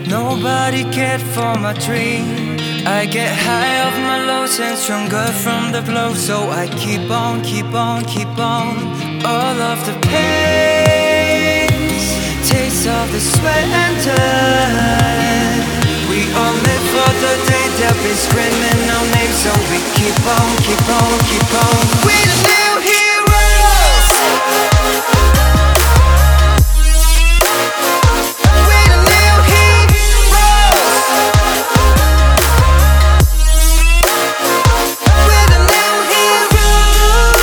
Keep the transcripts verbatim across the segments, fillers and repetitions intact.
Nobody cared for my dream. I get high off my lows and stronger from the blow. So I keep on, keep on, keep on. All of the pains, taste of the sweat and dirt. We all live for the day that we screaming our names. So we keep on, keep on, keep on. We the new heroes. We the new heroes. We're the new heroes.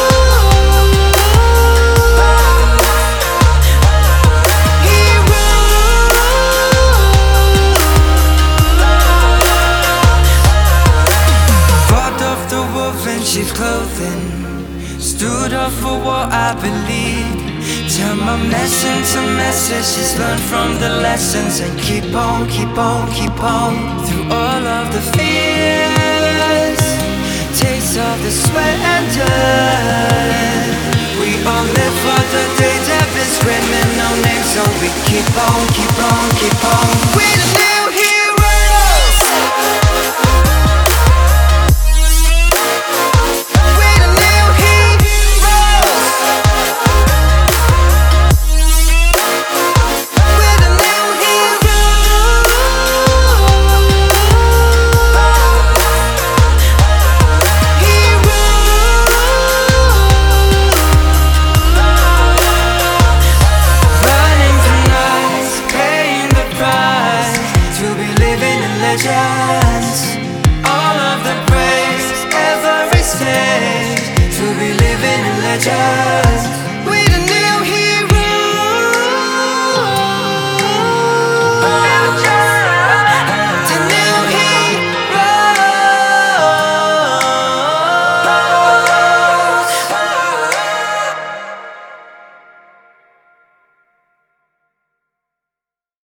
Robbed of the wolf in sheep's clothing, stood up for what I believe. Turn my mess into messages, learn from the lessons, and keep on, keep on, keep on. Through all of the fears, taste of the sweat and dirt. We all live for the day that we're screaming our names. So we keep on, keep on, keep on. We the new heroes. We the new heroes. We're the new Burning for nights, paying the price to be living in legends. All of the praise, every stage to be living in legends.